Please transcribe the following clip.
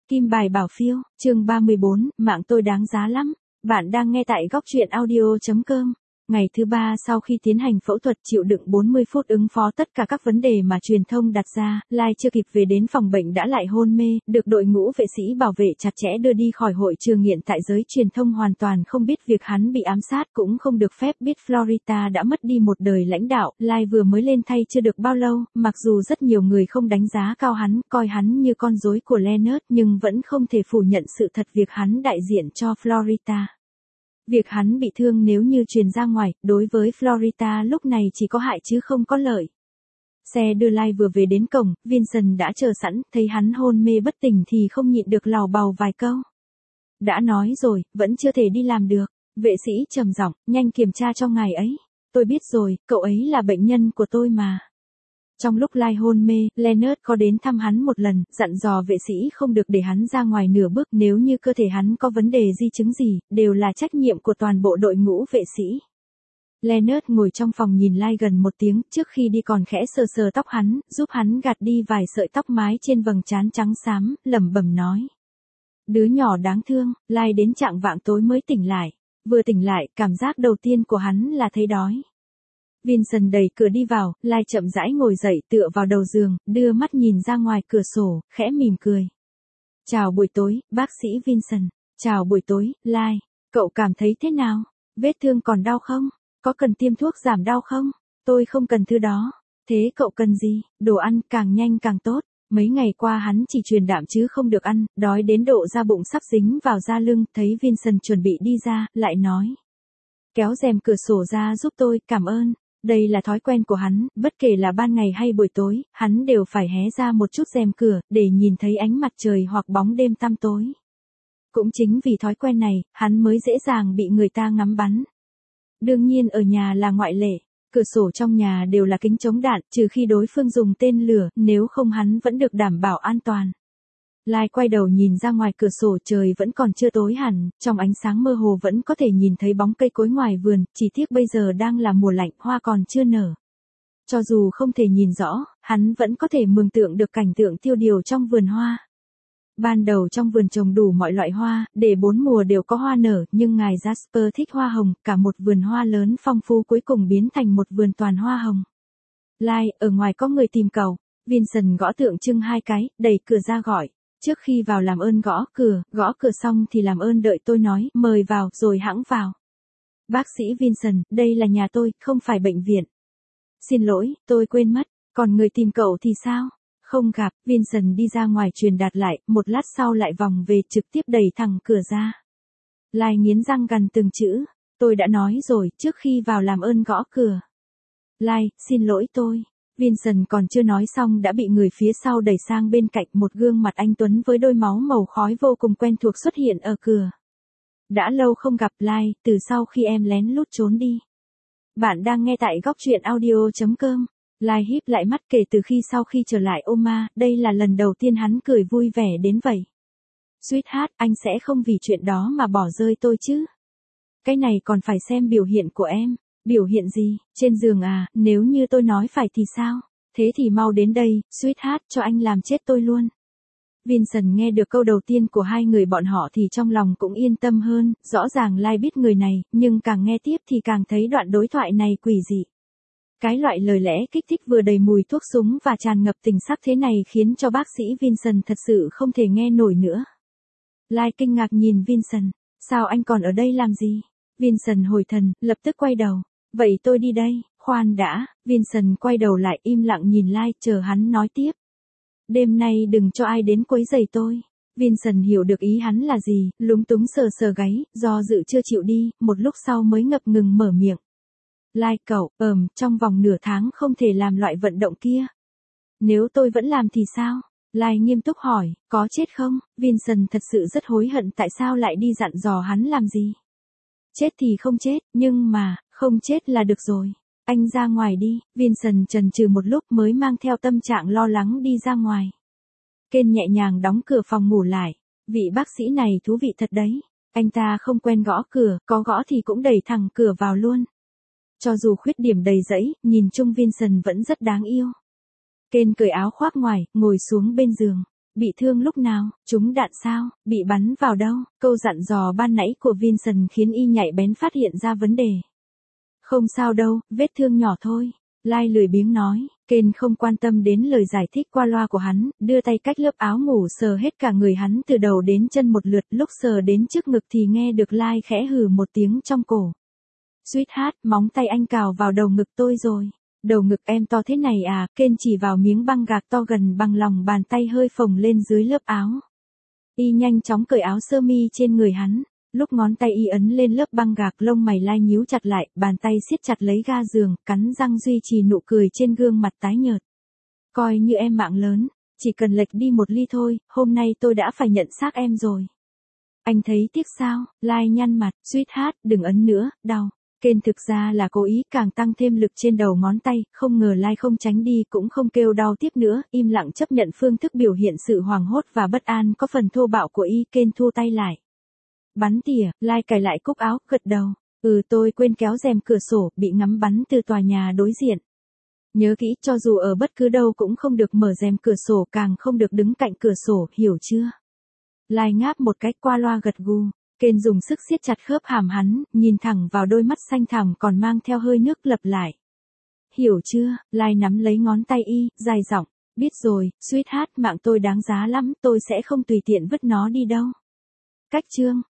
Kim bài bảo phiêu, chương 34, mạng tôi đáng giá lắm. Bạn đang nghe tại góc truyện audio.com. Ngày thứ 3 sau khi tiến hành phẫu thuật chịu đựng 40 phút ứng phó tất cả các vấn đề mà truyền thông đặt ra, Lai chưa kịp về đến phòng bệnh đã lại hôn mê, được đội ngũ vệ sĩ bảo vệ chặt chẽ đưa đi khỏi hội trường nghiện tại giới truyền thông hoàn toàn không biết việc hắn bị ám sát cũng không được phép biết Florida đã mất đi một đời lãnh đạo. Lai vừa mới lên thay chưa được bao lâu, mặc dù rất nhiều người không đánh giá cao hắn, coi hắn như con rối của Leonard nhưng vẫn không thể phủ nhận sự thật việc hắn đại diện cho Florida. Việc hắn bị thương nếu như truyền ra ngoài, đối với Florida lúc này chỉ có hại chứ không có lợi. Xe đưa Lai vừa về đến cổng, Vincent đã chờ sẵn, thấy hắn hôn mê bất tỉnh thì không nhịn được lào bào vài câu. Đã nói rồi, vẫn chưa thể đi làm được. Vệ sĩ trầm giọng, nhanh kiểm tra cho ngài ấy. Tôi biết rồi, cậu ấy là bệnh nhân của tôi mà. Trong lúc Lai hôn mê, Leonard có đến thăm hắn một lần, dặn dò vệ sĩ không được để hắn ra ngoài nửa bước, nếu như cơ thể hắn có vấn đề di chứng gì, đều là trách nhiệm của toàn bộ đội ngũ vệ sĩ. Leonard ngồi trong phòng nhìn Lai gần một tiếng, trước khi đi còn khẽ sờ sờ tóc hắn, giúp hắn gạt đi vài sợi tóc mái trên vầng trán trắng xám, lẩm bẩm nói. Đứa nhỏ đáng thương. Lai đến chạng vạng tối mới tỉnh lại. Vừa tỉnh lại, cảm giác đầu tiên của hắn là thấy đói. Vincent đẩy cửa đi vào, Lai chậm rãi ngồi dậy tựa vào đầu giường, đưa mắt nhìn ra ngoài cửa sổ, khẽ mỉm cười. Chào buổi tối, bác sĩ Vincent. Chào buổi tối, Lai. Cậu cảm thấy thế nào? Vết thương còn đau không? Có cần tiêm thuốc giảm đau không? Tôi không cần thứ đó. Thế cậu cần gì? Đồ ăn càng nhanh càng tốt. Mấy ngày qua hắn chỉ truyền đạm chứ không được ăn, đói đến độ da bụng sắp dính vào da lưng, thấy Vincent chuẩn bị đi ra, lại nói. Kéo rèm cửa sổ ra giúp tôi, cảm ơn. Đây là thói quen của hắn, bất kể là ban ngày hay buổi tối, hắn đều phải hé ra một chút rèm cửa, để nhìn thấy ánh mặt trời hoặc bóng đêm tăm tối. Cũng chính vì thói quen này, hắn mới dễ dàng bị người ta ngắm bắn. Đương nhiên ở nhà là ngoại lệ, cửa sổ trong nhà đều là kính chống đạn, trừ khi đối phương dùng tên lửa, nếu không hắn vẫn được đảm bảo an toàn. Lai quay đầu nhìn ra ngoài cửa sổ, trời vẫn còn chưa tối hẳn, trong ánh sáng mơ hồ vẫn có thể nhìn thấy bóng cây cối ngoài vườn, chỉ tiếc bây giờ đang là mùa lạnh, hoa còn chưa nở. Cho dù không thể nhìn rõ, hắn vẫn có thể mường tượng được cảnh tượng tiêu điều trong vườn hoa. Ban đầu trong vườn trồng đủ mọi loại hoa, để 4 mùa đều có hoa nở, nhưng ngài Jasper thích hoa hồng, cả một vườn hoa lớn phong phú cuối cùng biến thành một vườn toàn hoa hồng. Lai, ở ngoài có người tìm cậu. Vincent gõ tượng trưng 2 cái, đẩy cửa ra gọi. Trước khi vào làm ơn gõ cửa xong thì làm ơn đợi tôi nói, mời vào, rồi hẵng vào. Bác sĩ Vincent, đây là nhà tôi, không phải bệnh viện. Xin lỗi, tôi quên mất, còn người tìm cậu thì sao? Không gặp. Vincent đi ra ngoài truyền đạt lại, một lát sau lại vòng về trực tiếp đẩy thẳng cửa ra. Lai nghiến răng gằn từng chữ, tôi đã nói rồi, trước khi vào làm ơn gõ cửa. Lai, xin lỗi tôi. Vincent còn chưa nói xong đã bị người phía sau đẩy sang bên cạnh, một gương mặt anh tuấn với đôi máu màu khói vô cùng quen thuộc xuất hiện ở cửa. Đã lâu không gặp Lai, từ sau khi em lén lút trốn đi. Bạn đang nghe tại góc truyện audio.com. Lai híp lại mắt, kể từ khi sau khi trở lại Oma, đây là lần đầu tiên hắn cười vui vẻ đến vậy. Sweetheart, anh sẽ không vì chuyện đó mà bỏ rơi tôi chứ? Cái này còn phải xem biểu hiện của em. Biểu hiện gì? Trên giường à? Nếu như tôi nói phải thì sao? Thế thì mau đến đây, sweetheart, cho anh làm chết tôi luôn. Vincent nghe được câu đầu tiên của hai người bọn họ thì trong lòng cũng yên tâm hơn, rõ ràng Lai biết người này, nhưng càng nghe tiếp thì càng thấy đoạn đối thoại này quỷ dị. Cái loại lời lẽ kích thích vừa đầy mùi thuốc súng và tràn ngập tình sắc thế này khiến cho bác sĩ Vincent thật sự không thể nghe nổi nữa. Lai kinh ngạc nhìn Vincent, sao anh còn ở đây làm gì? Vincent hồi thần, lập tức quay đầu. Vậy tôi đi đây. Khoan đã. Vincent quay đầu lại im lặng nhìn Lai, chờ hắn nói tiếp. Đêm nay đừng cho ai đến quấy rầy tôi. Vincent hiểu được ý hắn là gì, lúng túng sờ sờ gáy, do dự chưa chịu đi, một lúc sau mới ngập ngừng mở miệng. Lai cậu, trong vòng nửa tháng không thể làm loại vận động kia. Nếu tôi vẫn làm thì sao? Lai nghiêm túc hỏi, có chết không? Vincent thật sự rất hối hận tại sao lại đi dặn dò hắn làm gì. Chết thì không chết, nhưng mà, không chết là được rồi. Anh ra ngoài đi. Vincent chần chừ một lúc mới mang theo tâm trạng lo lắng đi ra ngoài. Ken nhẹ nhàng đóng cửa phòng ngủ lại. Vị bác sĩ này thú vị thật đấy. Anh ta không quen gõ cửa, có gõ thì cũng đẩy thẳng cửa vào luôn. Cho dù khuyết điểm đầy rẫy, nhìn chung Vincent vẫn rất đáng yêu. Ken cởi áo khoác ngoài, ngồi xuống bên giường. Bị thương lúc nào, trúng đạn sao, bị bắn vào đâu? Câu dặn dò ban nãy của Vincent khiến y nhạy bén phát hiện ra vấn đề. Không sao đâu, vết thương nhỏ thôi. Lai lười biếng nói, Ken không quan tâm đến lời giải thích qua loa của hắn, đưa tay cách lớp áo ngủ sờ hết cả người hắn từ đầu đến chân một lượt, lúc sờ đến trước ngực thì nghe được Lai khẽ hừ một tiếng trong cổ. Sweetheart, móng tay anh cào vào đầu ngực tôi rồi. Đầu ngực em to thế này à? Ken chỉ vào miếng băng gạc to gần bằng lòng bàn tay hơi phồng lên dưới lớp áo. Y nhanh chóng cởi áo sơ mi trên người hắn. Lúc ngón tay y ấn lên lớp băng gạc, lông mày Lai nhíu chặt lại, bàn tay siết chặt lấy ga giường, cắn răng duy trì nụ cười trên gương mặt tái nhợt. Coi như em mạng lớn, chỉ cần lệch đi một ly thôi, hôm nay tôi đã phải nhận xác em rồi. Anh thấy tiếc sao? Lai nhăn mặt, Sweetheart, đừng ấn nữa, đau. Ken thực ra là cố ý, càng tăng thêm lực trên đầu ngón tay, không ngờ Lai không tránh đi cũng không kêu đau tiếp nữa, im lặng chấp nhận phương thức biểu hiện sự hoảng hốt và bất an có phần thô bạo của y. Ken thu tay lại. Bắn tỉa, Lai cài lại cúc áo, gật đầu. Tôi quên kéo rèm cửa sổ, bị ngắm bắn từ tòa nhà đối diện. Nhớ kỹ, cho dù ở bất cứ đâu cũng không được mở rèm cửa sổ, càng không được đứng cạnh cửa sổ, hiểu chưa? Lai ngáp một cách qua loa gật gù. Ken dùng sức siết chặt khớp hàm hắn, nhìn thẳng vào đôi mắt xanh thẳm còn mang theo hơi nước, lặp lại. Hiểu chưa? Lai nắm lấy ngón tay y, dài giọng. Biết rồi, Sweetheart, mạng tôi đáng giá lắm, tôi sẽ không tùy tiện vứt nó đi đâu. Cách chương